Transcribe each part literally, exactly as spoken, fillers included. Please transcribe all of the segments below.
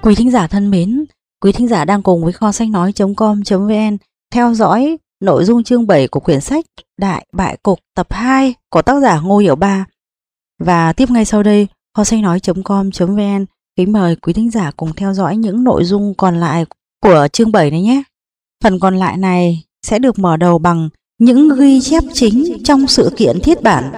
Quý thính giả thân mến, quý thính giả đang cùng với kho sách nói chấm com chấm vn theo dõi nội dung chương bảy của quyển sách Đại Bại Cục tập hai của tác giả Ngô Hiểu Ba. Và tiếp ngay sau đây, kho sách nói chấm com chấm vn kính mời quý thính giả cùng theo dõi những nội dung còn lại của chương bảy này nhé. Phần còn lại này sẽ được mở đầu bằng những ghi chép chính trong sự kiện thiết bản.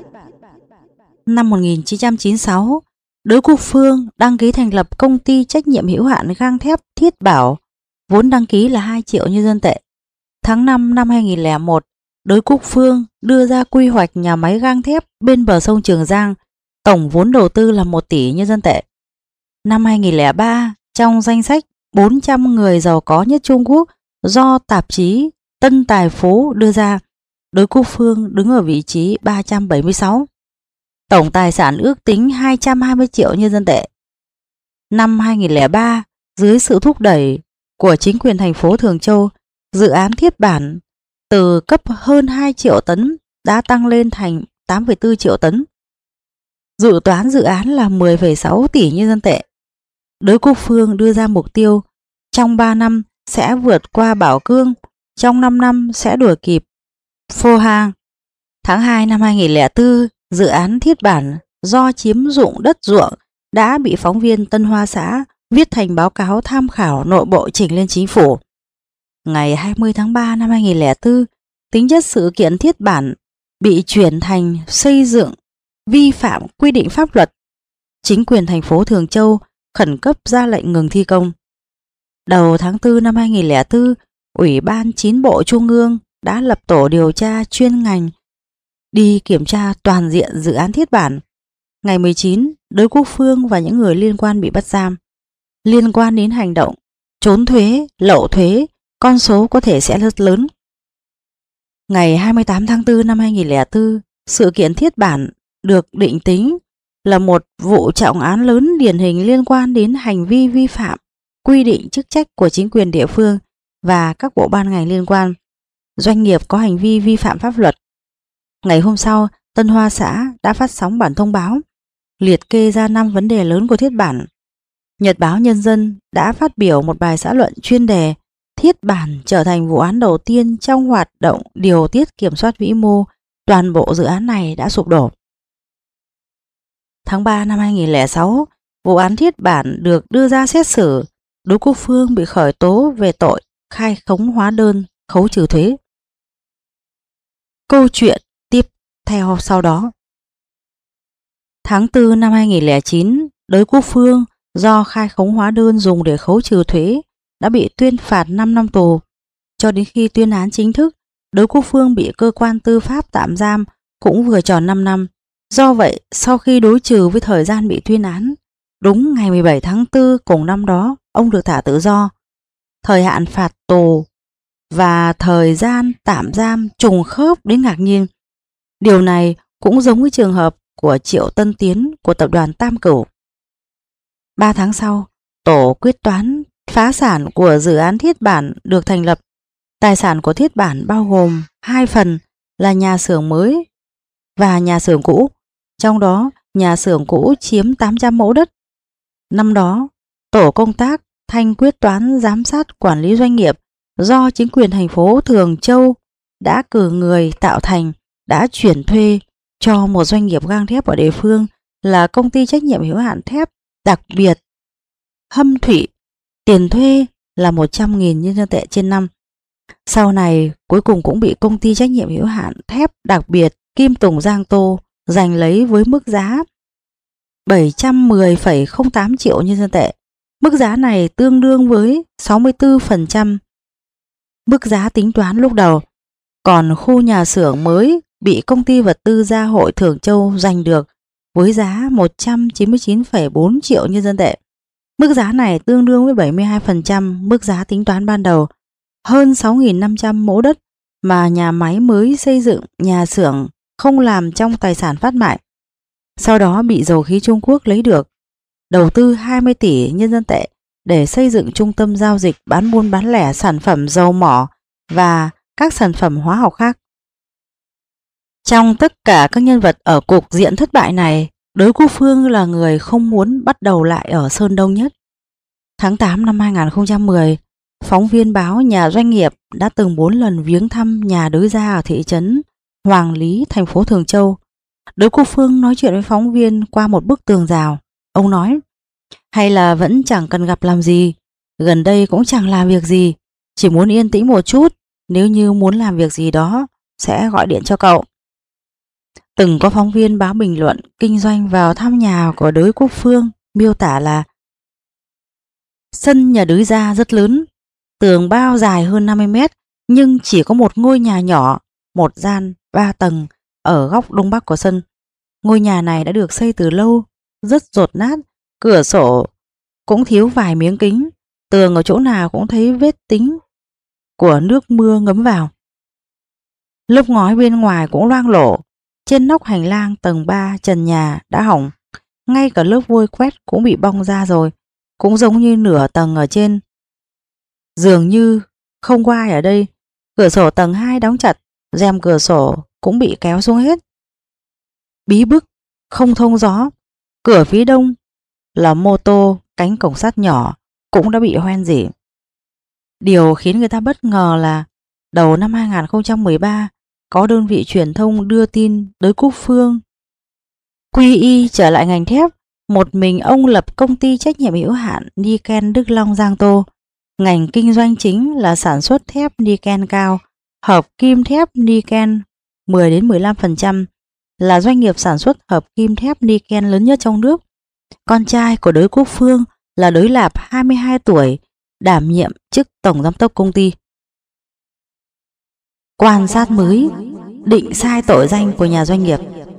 Năm một nghìn chín trăm chín mươi sáu, Đới Quốc Phương đăng ký thành lập công ty trách nhiệm hữu hạn gang thép Thiết Bảo, vốn đăng ký là hai triệu nhân dân tệ. Tháng năm năm hai nghìn không trăm lẻ một, Đới Quốc Phương đưa ra quy hoạch nhà máy gang thép bên bờ sông Trường Giang, tổng vốn đầu tư là một tỷ nhân dân tệ. Năm hai nghìn không trăm lẻ ba, trong danh sách bốn trăm người giàu có nhất Trung Quốc do tạp chí Tân Tài Phú đưa ra, Đới Quốc Phương đứng ở vị trí ba trăm bảy mươi sáu. Tổng tài sản ước tính hai trăm hai mươi triệu nhân dân tệ. Năm hai nghìn không trăm lẻ ba, dưới sự thúc đẩy của chính quyền thành phố Thường Châu, dự án Thiết Bản từ cấp hơn hai triệu tấn đã tăng lên thành tám phẩy bốn triệu tấn. Dự toán dự án là mười phẩy sáu tỷ nhân dân tệ. Đới Quốc Phương đưa ra mục tiêu trong ba năm sẽ vượt qua Bảo Cương, trong năm năm sẽ đuổi kịp Phô Hang. Tháng hai năm hai nghìn không trăm lẻ bốn, dự án Thiết Bản do chiếm dụng đất ruộng đã bị phóng viên Tân Hoa Xã viết thành báo cáo tham khảo nội bộ trình lên chính phủ. Ngày hai mươi tháng ba năm hai nghìn không trăm lẻ bốn, tính chất sự kiện Thiết Bản bị chuyển thành xây dựng vi phạm quy định pháp luật. Chính quyền thành phố Thường Châu khẩn cấp ra lệnh ngừng thi công. Đầu tháng tư năm hai nghìn không trăm lẻ bốn, Ủy ban chín bộ Trung ương đã lập tổ điều tra chuyên ngành đi kiểm tra toàn diện dự án Thiết Bản. Ngày mười chín, Đới Quốc Phương và những người liên quan bị bắt giam. Liên quan đến hành động trốn thuế, lậu thuế, con số có thể sẽ rất lớn. Ngày hai mươi tám tháng tư năm hai nghìn không trăm lẻ bốn, sự kiện Thiết Bản được định tính là một vụ trọng án lớn điển hình liên quan đến hành vi vi phạm quy định chức trách của chính quyền địa phương và các bộ ban ngành liên quan. Doanh nghiệp có hành vi vi phạm pháp luật. Ngày hôm sau, Tân Hoa Xã đã phát sóng bản thông báo liệt kê ra năm vấn đề lớn của Thiết Bản. Nhật báo Nhân dân đã phát biểu một bài xã luận chuyên đề Thiết Bản trở thành vụ án đầu tiên trong hoạt động điều tiết kiểm soát vĩ mô, toàn bộ dự án này đã sụp đổ. Tháng ba năm hai nghìn không trăm lẻ sáu, vụ án Thiết Bản được đưa ra xét xử, Đới Quốc Phương bị khởi tố về tội khai khống hóa đơn, khấu trừ thuế. Câu chuyện tiếp theo sau đó. Tháng tư năm hai nghìn không trăm lẻ chín, Đới Quốc Phương do khai khống hóa đơn dùng để khấu trừ thuế đã bị tuyên phạt năm năm tù. Cho đến khi tuyên án chính thức, Đới Quốc Phương bị cơ quan tư pháp tạm giam cũng vừa tròn năm năm. Do vậy, sau khi đối trừ với thời gian bị tuyên án, đúng ngày mười bảy tháng tư cùng năm đó, ông được thả tự do. Thời hạn phạt tù và thời gian tạm giam trùng khớp đến ngạc nhiên. Điều này cũng giống với trường hợp của Triệu Tân Tiến của tập đoàn Tam Cửu. Ba tháng sau, tổ quyết toán phá sản của dự án Thiết Bản được thành lập. Tài sản của Thiết Bản bao gồm hai phần là nhà xưởng mới và nhà xưởng cũ. Trong đó, nhà xưởng cũ chiếm tám trăm mẫu đất. Năm đó, tổ công tác thanh quyết toán giám sát quản lý doanh nghiệp do chính quyền thành phố Thường Châu đã cử người tạo thành đã chuyển thuê cho một doanh nghiệp gang thép ở địa phương là công ty trách nhiệm hữu hạn thép đặc biệt Hâm Thủy. Tiền thuê là một trăm nghìn nhân dân tệ trên năm. Sau này cuối cùng cũng bị công ty trách nhiệm hữu hạn thép đặc biệt Kim Tùng Giang Tô giành lấy với mức giá bảy trăm mười phẩy không tám triệu nhân dân tệ. Mức giá này tương đương với sáu mươi tư phần trăm mức giá tính toán lúc đầu. Còn khu nhà xưởng mới bị công ty vật tư Gia hội Thường Châu giành được với giá một trăm chín mươi chín phẩy bốn triệu nhân dân tệ. Mức giá này tương đương với bảy mươi hai phần trăm mức giá tính toán ban đầu. Hơn sáu nghìn năm trăm mẫu đất mà nhà máy mới xây dựng nhà xưởng không làm trong tài sản phát mại. Sau đó bị Dầu khí Trung Quốc lấy được. Đầu tư hai mươi tỷ nhân dân tệ để xây dựng trung tâm giao dịch bán buôn bán lẻ sản phẩm dầu mỏ và các sản phẩm hóa học khác. Trong tất cả các nhân vật ở cục diện thất bại này, Đới Quốc Phương là người không muốn bắt đầu lại ở Sơn Đông nhất. Tháng tám năm hai nghìn không trăm mười, phóng viên báo Nhà Doanh nghiệp đã từng bốn lần viếng thăm nhà Đới Gia ở thị trấn Hoàng Lý, thành phố Thường Châu. Đới Quốc Phương nói chuyện với phóng viên qua một bức tường rào. Ông nói, hay là vẫn chẳng cần gặp làm gì, gần đây cũng chẳng làm việc gì, chỉ muốn yên tĩnh một chút, nếu như muốn làm việc gì đó sẽ gọi điện cho cậu. Từng có phóng viên báo bình luận kinh doanh vào thăm nhà của Đới Quốc Phương, miêu tả là sân nhà Đới Gia rất lớn, tường bao dài hơn năm mươi mét, nhưng chỉ có một ngôi nhà nhỏ, một gian ba tầng ở góc đông bắc của sân. Ngôi nhà này đã được xây từ lâu, rất dột nát, cửa sổ cũng thiếu vài miếng kính, tường ở chỗ nào cũng thấy vết tính của nước mưa ngấm vào. Lớp ngói bên ngoài cũng loang lổ, trên nóc hành lang tầng ba trần nhà đã hỏng, ngay cả lớp vôi quét cũng bị bong ra rồi, cũng giống như nửa tầng ở trên. Dường như không có ai ở đây. Cửa sổ tầng hai đóng chặt, rèm cửa sổ cũng bị kéo xuống hết. Bí bức, không thông gió. Cửa phía đông là mô tô, cánh cổng sắt nhỏ cũng đã bị hoen rỉ. Điều khiến người ta bất ngờ là đầu năm hai nghìn không trăm mười ba, có đơn vị truyền thông đưa tin Đới Quốc Phương quy y trở lại ngành thép. Một mình ông lập công ty trách nhiệm hữu hạn Niken Đức Long Giang Tô. Ngành kinh doanh chính là sản xuất thép Niken cao, hợp kim thép Niken mười đến mười lăm phần trăm, là doanh nghiệp sản xuất hợp kim thép Niken lớn nhất trong nước. Con trai của Đới Quốc Phương là Đới Lạp, hai mươi hai tuổi, đảm nhiệm chức tổng giám đốc công ty. Quan sát mới, định sai tội danh của nhà doanh nghiệp.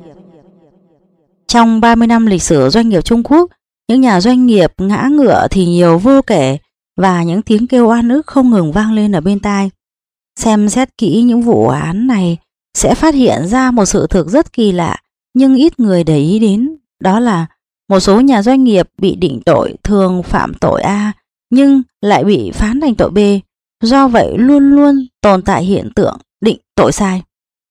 Trong ba mươi năm lịch sử doanh nghiệp Trung Quốc, những nhà doanh nghiệp ngã ngựa thì nhiều vô kể, và những tiếng kêu oan ức không ngừng vang lên ở bên tai. Xem xét kỹ những vụ án này sẽ phát hiện ra một sự thực rất kỳ lạ, nhưng ít người để ý đến, đó là một số nhà doanh nghiệp bị định tội thường phạm tội A nhưng lại bị phán thành tội B. Do vậy luôn luôn tồn tại hiện tượng định tội sai.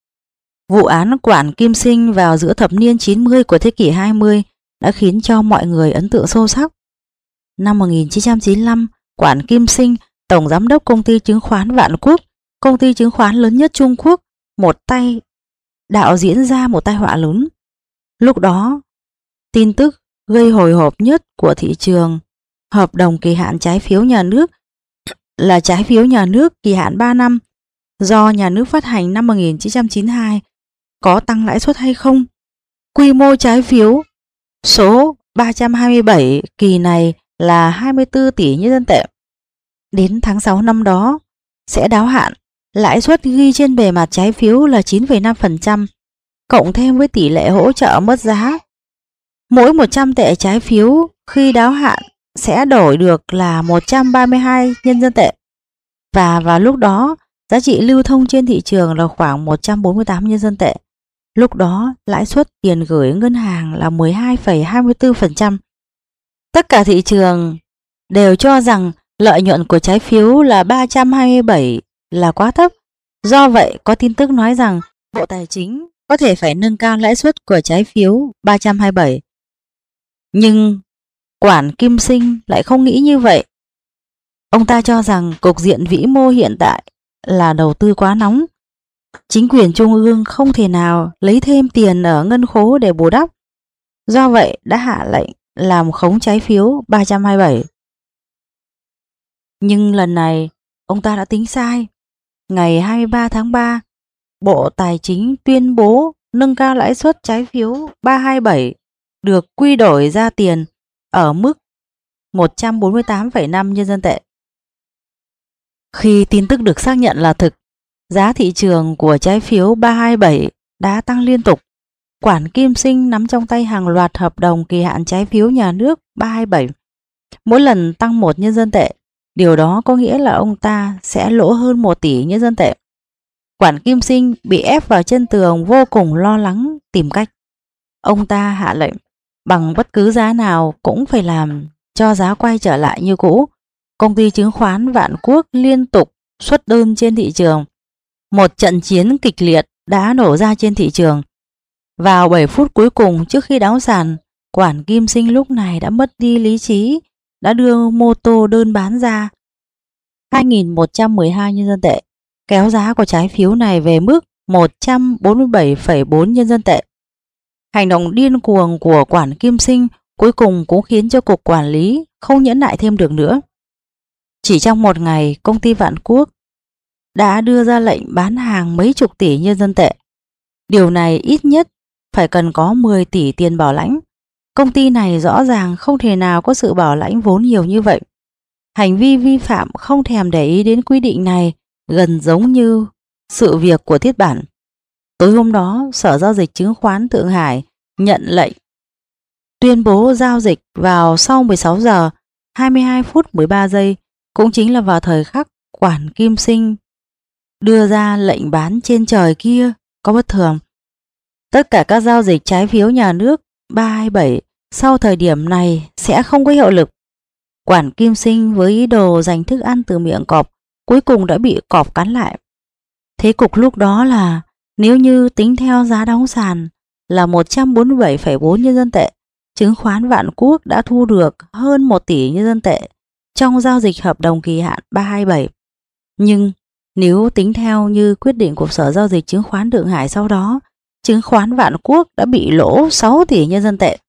Vụ án Quản Kim Sinh vào giữa thập niên chín mươi của thế kỷ hai mươi đã khiến cho mọi người ấn tượng sâu sắc. Năm một nghìn chín trăm chín mươi lăm, Quản Kim Sinh, tổng giám đốc công ty chứng khoán Vạn Quốc, công ty chứng khoán lớn nhất Trung Quốc, một tay đạo diễn ra một tai họa lớn. Lúc đó, tin tức gây hồi hộp nhất của thị trường hợp đồng kỳ hạn trái phiếu nhà nước là trái phiếu nhà nước kỳ hạn ba năm do nhà nước phát hành năm một nghìn chín trăm chín mươi hai có tăng lãi suất hay không. Quy mô trái phiếu số ba trăm hai mươi bảy kỳ này là hai mươi tư tỷ nhân dân tệ. Đến tháng sáu năm đó sẽ đáo hạn, lãi suất ghi trên bề mặt trái phiếu là chín phẩy năm phần trăm, cộng thêm với tỷ lệ hỗ trợ mất giá. Mỗi một trăm tệ trái phiếu khi đáo hạn sẽ đổi được là một trăm ba mươi hai nhân dân tệ. Và vào lúc đó, giá trị lưu thông trên thị trường là khoảng một trăm bốn mươi tám nhân dân tệ. Lúc đó, lãi suất tiền gửi ngân hàng là mười hai phẩy hai mươi tư phần trăm. Tất cả thị trường đều cho rằng lợi nhuận của trái phiếu là ba trăm hai mươi bảy là quá thấp. Do vậy, có tin tức nói rằng Bộ Tài chính có thể phải nâng cao lãi suất của trái phiếu ba trăm hai mươi bảy. Nhưng Quản Kim Sinh lại không nghĩ như vậy. Ông ta cho rằng cục diện vĩ mô hiện tại là đầu tư quá nóng. Chính quyền trung ương không thể nào lấy thêm tiền ở ngân khố để bù đắp. Do vậy đã hạ lệnh làm khống trái phiếu ba trăm hai mươi bảy. Nhưng lần này ông ta đã tính sai. Ngày hai mươi ba tháng ba, Bộ Tài chính tuyên bố nâng cao lãi suất trái phiếu ba trăm hai mươi bảy được quy đổi ra tiền ở mức một trăm bốn mươi tám phẩy năm nhân dân tệ. Khi tin tức được xác nhận là thực, giá thị trường của trái phiếu ba trăm hai mươi bảy đã tăng liên tục. Quản Kim Sinh nắm trong tay hàng loạt hợp đồng kỳ hạn trái phiếu nhà nước ba trăm hai mươi bảy. Mỗi lần tăng một nhân dân tệ, điều đó có nghĩa là ông ta sẽ lỗ hơn một tỷ nhân dân tệ. Quản Kim Sinh bị ép vào chân tường, vô cùng lo lắng tìm cách. Ông ta hạ lệnh bằng bất cứ giá nào cũng phải làm cho giá quay trở lại như cũ. Công ty chứng khoán Vạn Quốc liên tục xuất đơn trên thị trường. Một trận chiến kịch liệt đã nổ ra trên thị trường. Vào bảy phút cuối cùng trước khi đóng sàn, Quản Kim Sinh lúc này đã mất đi lý trí đã đưa mô tô đơn bán ra hai nghìn một trăm mười hai nhân dân tệ, kéo giá của trái phiếu này về mức một trăm bốn mươi bảy phẩy bốn nhân dân tệ. Hành động điên cuồng của Quản Kim Sinh cuối cùng cũng khiến cho cục quản lý không nhẫn nại thêm được nữa. Chỉ trong một ngày, công ty Vạn Quốc đã đưa ra lệnh bán hàng mấy chục tỷ nhân dân tệ. Điều này ít nhất phải cần có mười tỷ tiền bảo lãnh. Công ty này rõ ràng không thể nào có sự bảo lãnh vốn nhiều như vậy. Hành vi vi phạm không thèm để ý đến quy định này gần giống như sự việc của Thiết Bản. Tối hôm đó, Sở Giao dịch Chứng khoán Thượng Hải nhận lệnh tuyên bố giao dịch vào sau mười sáu giờ hai mươi hai phút mười ba giây, cũng chính là vào thời khắc Quản Kim Sinh đưa ra lệnh bán trên trời kia có bất thường. Tất cả các giao dịch trái phiếu nhà nước ba hai bảy sau thời điểm này sẽ không có hiệu lực. Quản Kim Sinh với ý đồ giành thức ăn từ miệng cọp cuối cùng đã bị cọp cắn lại. Thế cục lúc đó là nếu như tính theo giá đóng sàn là một trăm bốn mươi bảy phẩy bốn nhân dân tệ, chứng khoán Vạn Quốc đã thu được hơn một tỷ nhân dân tệ trong giao dịch hợp đồng kỳ hạn ba hai bảy. Nhưng nếu tính theo như quyết định của Sở Giao dịch Chứng khoán Thượng Hải sau đó, chứng khoán Vạn Quốc đã bị lỗ sáu tỷ nhân dân tệ.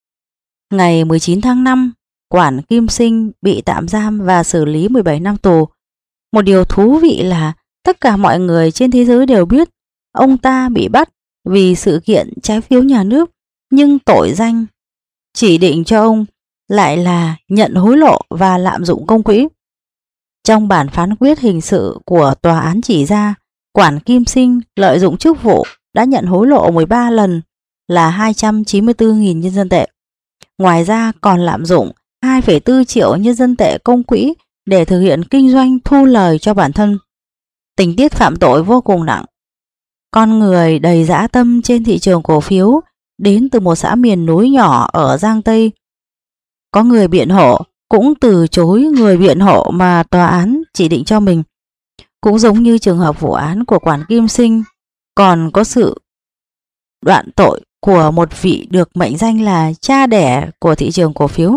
Ngày mười chín tháng năm, Quản Kim Sinh bị tạm giam và xử lý mười bảy năm tù. Một điều thú vị là tất cả mọi người trên thế giới đều biết ông ta bị bắt vì sự kiện trái phiếu nhà nước, nhưng tội danh chỉ định cho ông lại là nhận hối lộ và lạm dụng công quỹ. Trong bản phán quyết hình sự của tòa án chỉ ra, Quản Kim Sinh lợi dụng chức vụ đã nhận hối lộ mười ba lần là hai trăm chín mươi tư nghìn nhân dân tệ. Ngoài ra còn lạm dụng hai phẩy bốn triệu nhân dân tệ công quỹ để thực hiện kinh doanh thu lời cho bản thân. Tình tiết phạm tội vô cùng nặng. Con người đầy dã tâm trên thị trường cổ phiếu đến từ một xã miền núi nhỏ ở Giang Tây. Có người biện hộ cũng từ chối người biện hộ mà tòa án chỉ định cho mình. Cũng giống như trường hợp vụ án của Quản Kim Sinh, còn có sự đoạn tội của một vị được mệnh danh là cha đẻ của thị trường cổ phiếu.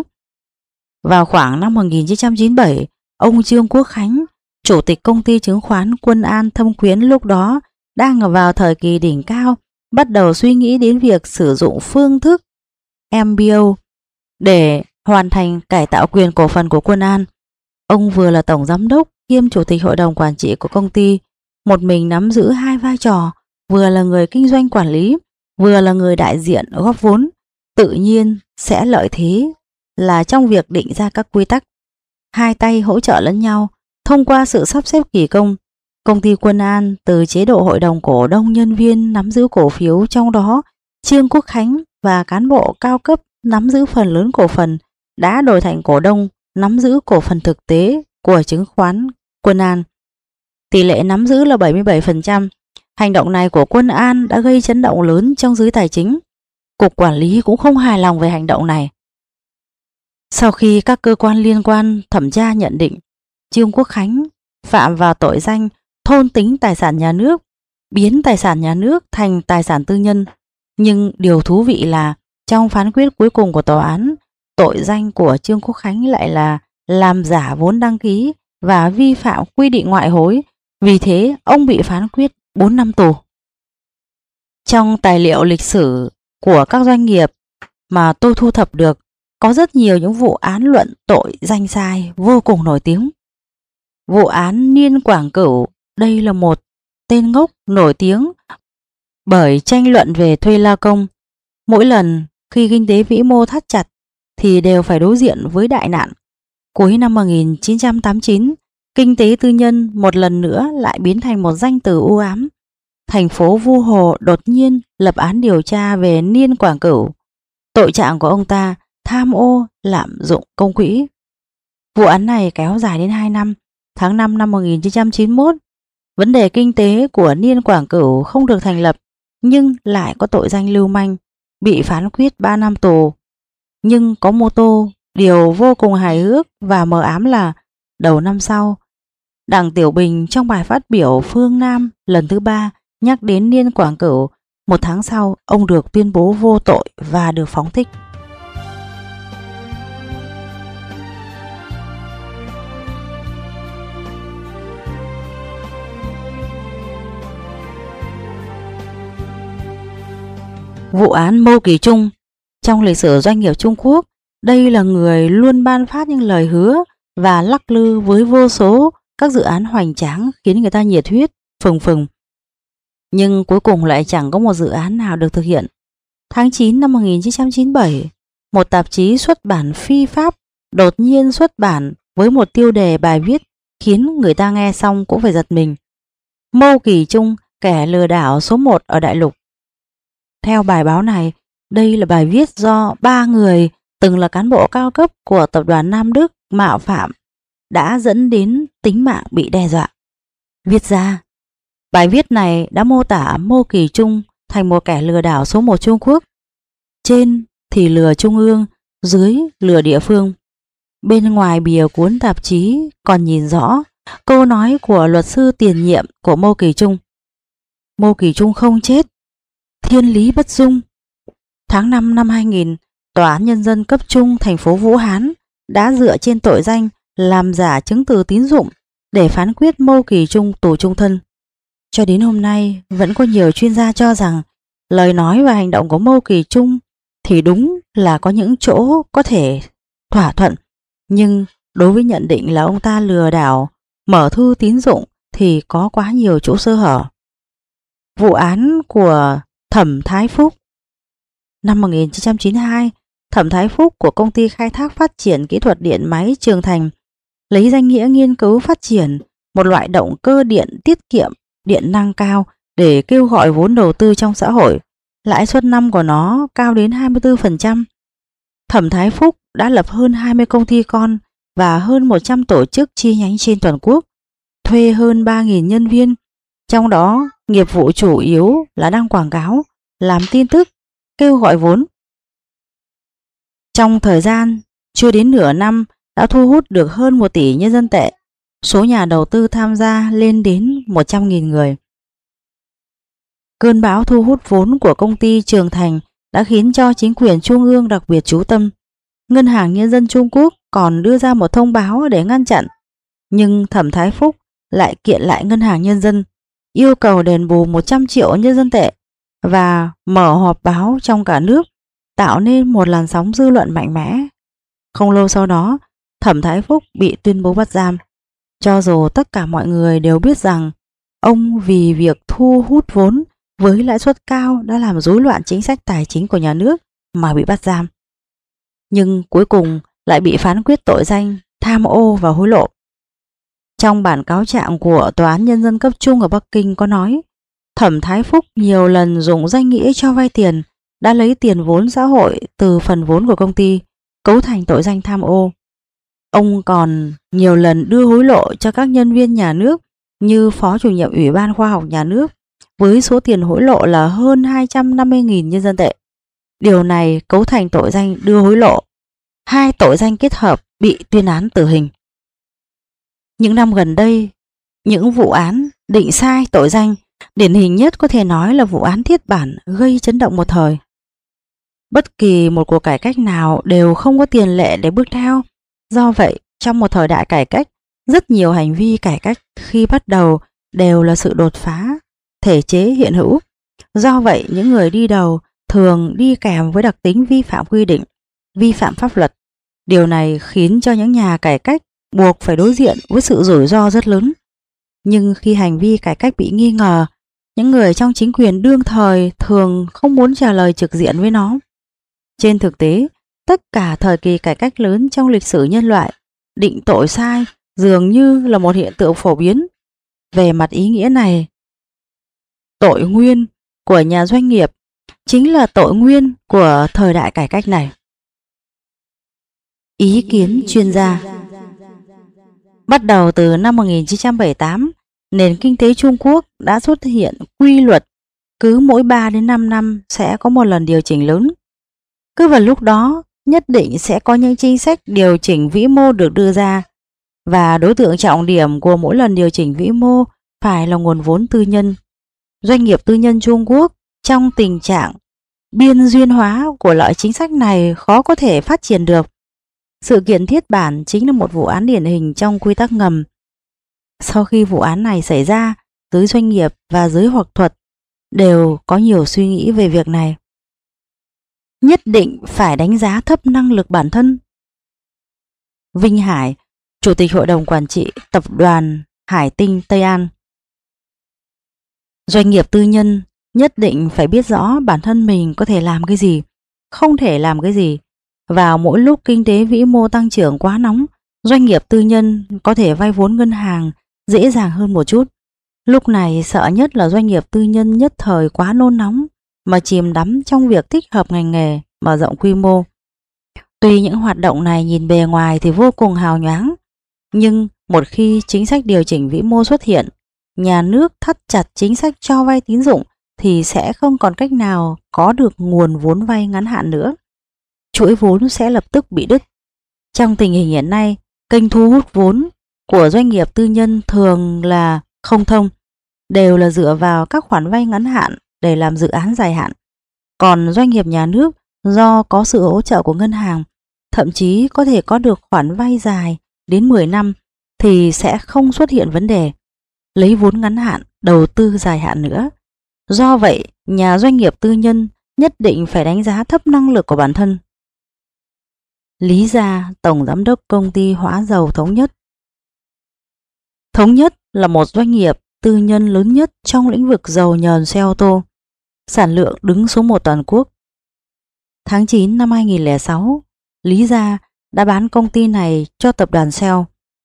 Vào khoảng năm một nghìn chín trăm chín mươi bảy, ông Trương Quốc Khánh, chủ tịch công ty chứng khoán Quân An Thâm Quyến lúc đó đang vào thời kỳ đỉnh cao, bắt đầu suy nghĩ đến việc sử dụng phương thức em bê ô để hoàn thành cải tạo quyền cổ phần của Quân An. Ông vừa là tổng giám đốc kiêm chủ tịch hội đồng quản trị của công ty, một mình nắm giữ hai vai trò, vừa là người kinh doanh quản lý, vừa là người đại diện góp vốn, tự nhiên sẽ lợi thế là trong việc định ra các quy tắc. Hai tay hỗ trợ lẫn nhau, thông qua sự sắp xếp kỳ công, công ty Quân An từ chế độ hội đồng cổ đông nhân viên nắm giữ cổ phiếu, trong đó Trương Quốc Khánh và cán bộ cao cấp nắm giữ phần lớn cổ phần, đã đổi thành cổ đông nắm giữ cổ phần thực tế của chứng khoán Quân An. Tỷ lệ nắm giữ là bảy mươi bảy phần trăm. Hành động này của Quân An đã gây chấn động lớn trong giới tài chính. Cục quản lý cũng không hài lòng về hành động này. Sau khi các cơ quan liên quan thẩm tra nhận định Trương Quốc Khánh phạm vào tội danh thôn tính tài sản nhà nước, biến tài sản nhà nước thành tài sản tư nhân. Nhưng điều thú vị là trong phán quyết cuối cùng của tòa án, tội danh của Trương Quốc Khánh lại là làm giả vốn đăng ký và vi phạm quy định ngoại hối. Vì thế ông bị phán quyết bốn năm tù. Trong tài liệu lịch sử của các doanh nghiệp mà tôi thu thập được, có rất nhiều những vụ án luận tội danh sai vô cùng nổi tiếng. Vụ án Niên Quảng Cửu, đây là một tên ngốc nổi tiếng bởi tranh luận về thuê lao công. Mỗi lần khi kinh tế vĩ mô thắt chặt thì đều phải đối diện với đại nạn. Cuối năm một nghìn chín trăm tám mươi chín, kinh tế tư nhân một lần nữa lại biến thành một danh từ u ám. Thành phố Vu Hồ đột nhiên lập án điều tra về Niên Quảng Cửu. Tội trạng của ông ta tham ô, lạm dụng công quỹ. Vụ án này kéo dài đến hai năm. Tháng năm năm một nghìn chín trăm chín mươi mốt, vấn đề kinh tế của Niên Quảng Cửu không được thành lập, nhưng lại có tội danh lưu manh, bị phán quyết ba năm tù. Nhưng có mô tô, điều vô cùng hài hước và mờ ám là đầu năm sau, Đặng Tiểu Bình trong bài phát biểu Phương Nam lần thứ ba nhắc đến Niên Quảng Cửu. Một tháng sau, ông được tuyên bố vô tội và được phóng thích. Vụ án Mâu Kỳ Trung. Trong lịch sử doanh nghiệp Trung Quốc, đây là người luôn ban phát những lời hứa và lắc lư với vô số các dự án hoành tráng khiến người ta nhiệt huyết, phừng phừng. Nhưng cuối cùng lại chẳng có một dự án nào được thực hiện. Tháng chín năm một nghìn chín trăm chín mươi bảy, một tạp chí xuất bản phi pháp đột nhiên xuất bản với một tiêu đề bài viết khiến người ta nghe xong cũng phải giật mình. Mâu Kỳ Trung, kẻ lừa đảo số một ở đại lục. Theo bài báo này, đây là bài viết do ba người từng là cán bộ cao cấp của tập đoàn Nam Đức mạo phạm đã dẫn đến tính mạng bị đe dọa. Viết ra, bài viết này đã mô tả Mâu Kỳ Trung thành một kẻ lừa đảo số một Trung Quốc. Trên thì lừa trung ương, dưới lừa địa phương. Bên ngoài bìa cuốn tạp chí còn nhìn rõ câu nói của luật sư tiền nhiệm của Mâu Kỳ Trung. Mâu Kỳ Trung không chết, thiên lý bất dung. Tháng năm năm hai nghìn, Tòa án Nhân dân cấp trung thành phố Vũ Hán đã dựa trên tội danh làm giả chứng từ tín dụng để phán quyết Mâu Kỳ Trung tù chung thân. Cho đến hôm nay, vẫn có nhiều chuyên gia cho rằng lời nói và hành động của Mâu Kỳ Trung thì đúng là có những chỗ có thể thỏa thuận, nhưng đối với nhận định là ông ta lừa đảo, mở thư tín dụng thì có quá nhiều chỗ sơ hở. Vụ án của Thẩm Thái Phúc. Năm một nghìn chín trăm chín mươi hai, Thẩm Thái Phúc của công ty khai thác phát triển kỹ thuật điện máy Trường Thành lấy danh nghĩa nghiên cứu phát triển một loại động cơ điện tiết kiệm, điện năng cao để kêu gọi vốn đầu tư trong xã hội. Lãi suất năm của nó cao đến hai mươi tư phần trăm. Thẩm Thái Phúc đã lập hơn hai mươi công ty con và hơn một trăm tổ chức chi nhánh trên toàn quốc, thuê hơn ba nghìn nhân viên, trong đó nghiệp vụ chủ yếu là đăng quảng cáo, làm tin tức, kêu gọi vốn. Trong thời gian chưa đến nửa năm đã thu hút được hơn một tỷ nhân dân tệ, số nhà đầu tư tham gia lên đến một trăm nghìn người. Cơn bão thu hút vốn của công ty Trường Thành đã khiến cho chính quyền trung ương đặc biệt chú tâm. Ngân hàng Nhân dân Trung Quốc còn đưa ra một thông báo để ngăn chặn, nhưng Thẩm Thái Phúc lại kiện lại Ngân hàng Nhân dân, yêu cầu đền bù một trăm triệu nhân dân tệ và mở họp báo trong cả nước, tạo nên một làn sóng dư luận mạnh mẽ. Không lâu sau đó, Thẩm Thái Phúc bị tuyên bố bắt giam, cho dù tất cả mọi người đều biết rằng ông vì việc thu hút vốn với lãi suất cao đã làm rối loạn chính sách tài chính của nhà nước mà bị bắt giam. Nhưng cuối cùng lại bị phán quyết tội danh tham ô và hối lộ. Trong bản cáo trạng của Tòa án Nhân dân cấp trung ở Bắc Kinh có nói, Thẩm Thái Phúc nhiều lần dùng danh nghĩa cho vay tiền, đã lấy tiền vốn xã hội từ phần vốn của công ty, cấu thành tội danh tham ô. Ông còn nhiều lần đưa hối lộ cho các nhân viên nhà nước như Phó Chủ nhiệm Ủy ban Khoa học Nhà nước, với số tiền hối lộ là hơn hai trăm năm mươi nghìn nhân dân tệ. Điều này cấu thành tội danh đưa hối lộ. Hai tội danh kết hợp bị tuyên án tử hình. Những năm gần đây, những vụ án định sai tội danh, điển hình nhất có thể nói là vụ án Thiết Bản gây chấn động một thời. Bất kỳ một cuộc cải cách nào đều không có tiền lệ để bước theo. Do vậy, trong một thời đại cải cách, rất nhiều hành vi cải cách khi bắt đầu đều là sự đột phá, thể chế hiện hữu. Do vậy, những người đi đầu thường đi kèm với đặc tính vi phạm quy định, vi phạm pháp luật. Điều này khiến cho những nhà cải cách buộc phải đối diện với sự rủi ro rất lớn. Nhưng khi hành vi cải cách bị nghi ngờ, những người trong chính quyền đương thời thường không muốn trả lời trực diện với nó. Trên thực tế, tất cả thời kỳ cải cách lớn trong lịch sử nhân loại, định tội sai dường như là một hiện tượng phổ biến. Về mặt ý nghĩa này, tội nguyên của nhà doanh nghiệp chính là tội nguyên của thời đại cải cách này. Ý kiến chuyên gia. Bắt đầu từ năm một nghìn chín trăm bảy mươi tám, nền kinh tế Trung Quốc đã xuất hiện quy luật cứ mỗi ba đến năm năm sẽ có một lần điều chỉnh lớn. Cứ vào lúc đó, nhất định sẽ có những chính sách điều chỉnh vĩ mô được đưa ra, và đối tượng trọng điểm của mỗi lần điều chỉnh vĩ mô phải là nguồn vốn tư nhân. Doanh nghiệp tư nhân Trung Quốc trong tình trạng biên duyên hóa của loại chính sách này khó có thể phát triển được. Sự kiện Thiết Bản chính là một vụ án điển hình trong quy tắc ngầm. Sau khi vụ án này xảy ra, giới doanh nghiệp và giới học thuật đều có nhiều suy nghĩ về việc này. nhất định phải đánh giá thấp năng lực bản thân. Vinh Hải, Chủ tịch Hội đồng Quản trị Tập đoàn Hải Tinh Tây An. Doanh nghiệp tư nhân nhất định phải biết rõ bản thân mình có thể làm cái gì, không thể làm cái gì. Vào mỗi lúc kinh tế vĩ mô tăng trưởng quá nóng, doanh nghiệp tư nhân có thể vay vốn ngân hàng dễ dàng hơn một chút. Lúc này sợ nhất là doanh nghiệp tư nhân nhất thời quá nôn nóng mà chìm đắm trong việc tích hợp ngành nghề, mở rộng quy mô. Tuy những hoạt động này nhìn bề ngoài thì vô cùng hào nhoáng, nhưng một khi chính sách điều chỉnh vĩ mô xuất hiện, nhà nước thắt chặt chính sách cho vay tín dụng thì sẽ không còn cách nào có được nguồn vốn vay ngắn hạn nữa. Chuỗi vốn sẽ lập tức bị đứt. Trong tình hình hiện nay, kênh thu hút vốn của doanh nghiệp tư nhân thường là không thông, đều là dựa vào các khoản vay ngắn hạn để làm dự án dài hạn. Còn doanh nghiệp nhà nước do có sự hỗ trợ của ngân hàng, thậm chí có thể có được khoản vay dài đến mười năm thì sẽ không xuất hiện vấn đề lấy vốn ngắn hạn đầu tư dài hạn nữa. Do vậy, nhà doanh nghiệp tư nhân nhất định phải đánh giá thấp năng lực của bản thân. Lý Gia, Tổng Giám đốc Công ty Hóa dầu Thống Nhất. Thống Nhất là một doanh nghiệp tư nhân lớn nhất trong lĩnh vực dầu nhờn xe ô tô, sản lượng đứng số một toàn quốc. Tháng chín năm hai nghìn không trăm lẻ sáu, Lý Gia đã bán công ty này cho tập đoàn Shell.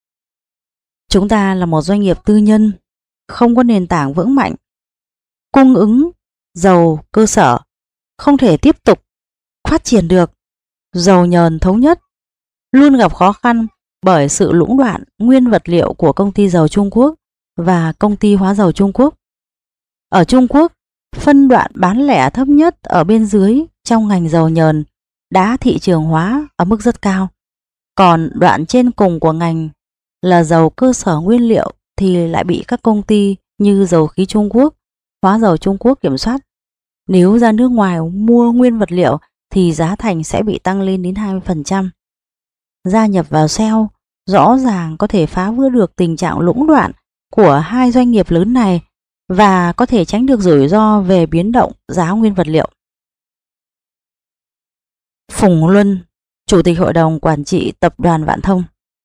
Chúng ta là một doanh nghiệp tư nhân, không có nền tảng vững mạnh, cung ứng dầu cơ sở, không thể tiếp tục phát triển được. Dầu nhờn Thống Nhất luôn gặp khó khăn bởi sự lũng đoạn nguyên vật liệu của công ty dầu Trung Quốc và công ty hóa dầu Trung Quốc. Ở Trung Quốc, phân đoạn bán lẻ thấp nhất ở bên dưới trong ngành dầu nhờn đã thị trường hóa ở mức rất cao. Còn đoạn trên cùng của ngành là dầu cơ sở nguyên liệu thì lại bị các công ty như Dầu khí Trung Quốc, Hóa dầu Trung Quốc kiểm soát. Nếu ra nước ngoài mua nguyên vật liệu thì giá thành sẽ bị tăng lên đến hai mươi phần trăm. Gia nhập vào Shell rõ ràng có thể phá vỡ được tình trạng lũng đoạn của hai doanh nghiệp lớn này và có thể tránh được rủi ro về biến động giá nguyên vật liệu. Phùng Luân, Chủ tịch Hội đồng Quản trị Tập đoàn Vạn Thông.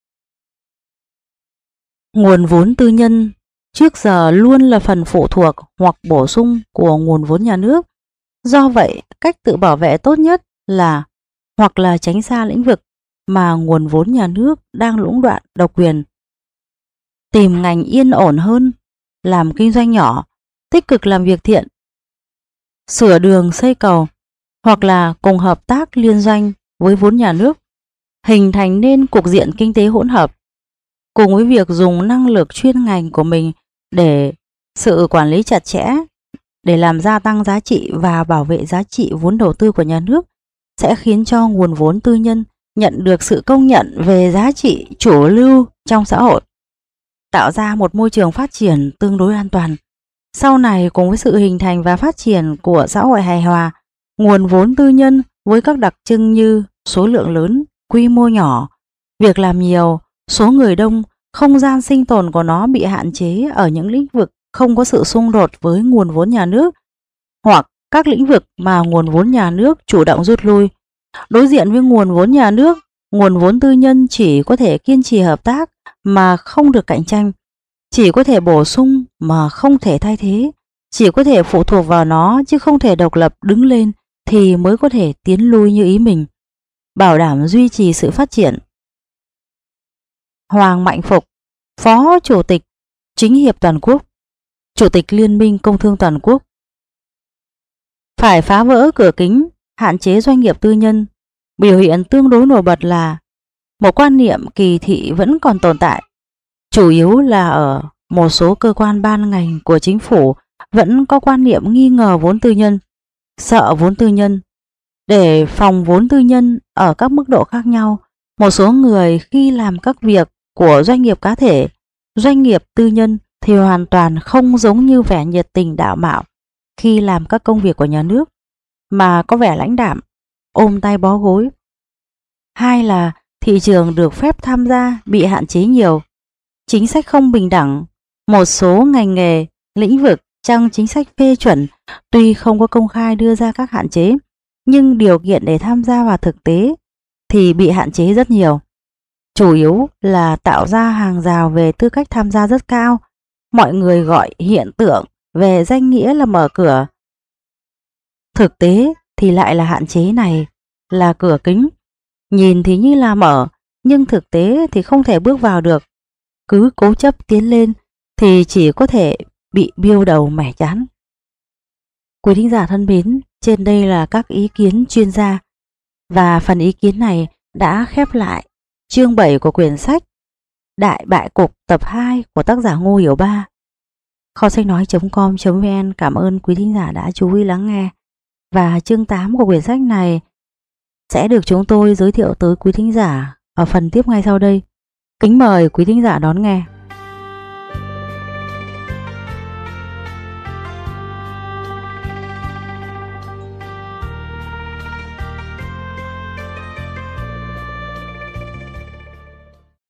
Nguồn vốn tư nhân trước giờ luôn là phần phụ thuộc hoặc bổ sung của nguồn vốn nhà nước. Do vậy, cách tự bảo vệ tốt nhất là hoặc là tránh xa lĩnh vực mà nguồn vốn nhà nước đang lũng đoạn độc quyền. Tìm ngành yên ổn hơn, làm kinh doanh nhỏ, tích cực làm việc thiện, sửa đường xây cầu, hoặc là cùng hợp tác liên doanh với vốn nhà nước, hình thành nên cục diện kinh tế hỗn hợp. Cùng với việc dùng năng lực chuyên ngành của mình để sự quản lý chặt chẽ để làm gia tăng giá trị và bảo vệ giá trị vốn đầu tư của nhà nước sẽ khiến cho nguồn vốn tư nhân nhận được sự công nhận về giá trị chủ lưu trong xã hội, tạo ra một môi trường phát triển tương đối an toàn. Sau này cùng với sự hình thành và phát triển của xã hội hài hòa, nguồn vốn tư nhân với các đặc trưng như số lượng lớn, quy mô nhỏ, việc làm nhiều, số người đông, không gian sinh tồn của nó bị hạn chế ở những lĩnh vực không có sự xung đột với nguồn vốn nhà nước, hoặc các lĩnh vực mà nguồn vốn nhà nước chủ động rút lui. Đối diện với nguồn vốn nhà nước, nguồn vốn tư nhân chỉ có thể kiên trì hợp tác mà không được cạnh tranh, chỉ có thể bổ sung mà không thể thay thế, chỉ có thể phụ thuộc vào nó chứ không thể độc lập đứng lên thì mới có thể tiến lui như ý mình, bảo đảm duy trì sự phát triển. Hoàng Mạnh Phục, Phó Chủ tịch Chính hiệp Toàn quốc, Chủ tịch Liên minh Công thương Toàn quốc. Phải phá vỡ cửa kính, hạn chế doanh nghiệp tư nhân. Biểu hiện tương đối nổi bật là một quan niệm kỳ thị vẫn còn tồn tại, chủ yếu là ở một số cơ quan ban ngành của chính phủ vẫn có quan niệm nghi ngờ vốn tư nhân, sợ vốn tư nhân. Để phòng vốn tư nhân ở các mức độ khác nhau, một số người khi làm các việc của doanh nghiệp cá thể, doanh nghiệp tư nhân thì hoàn toàn không giống như vẻ nhiệt tình đạo mạo khi làm các công việc của nhà nước, mà có vẻ lãnh đạm, ôm tay bó gối. Hai là thị trường được phép tham gia bị hạn chế nhiều, chính sách không bình đẳng, một số ngành nghề, lĩnh vực trong chính sách phê chuẩn tuy không có công khai đưa ra các hạn chế, nhưng điều kiện để tham gia vào thực tế thì bị hạn chế rất nhiều. Chủ yếu là tạo ra hàng rào về tư cách tham gia rất cao. Mọi người gọi hiện tượng về danh nghĩa là mở cửa. Thực tế thì lại là hạn chế này, là cửa kính. Nhìn thì như là mở, nhưng thực tế thì không thể bước vào được. Cứ cố chấp tiến lên thì chỉ có thể bị biêu đầu mẻ chán. Quý thính giả thân mến, trên đây là các ý kiến chuyên gia. Và phần ý kiến này đã khép lại chương bảy của quyển sách Đại Bại Cục tập hai của tác giả Ngô Hiểu Ba. Kho sách nói chấm com chấm vn cảm ơn quý thính giả đã chú ý lắng nghe. Và chương tám của quyển sách này sẽ được chúng tôi giới thiệu tới quý thính giả ở phần tiếp ngay sau đây. Kính mời quý thính giả đón nghe.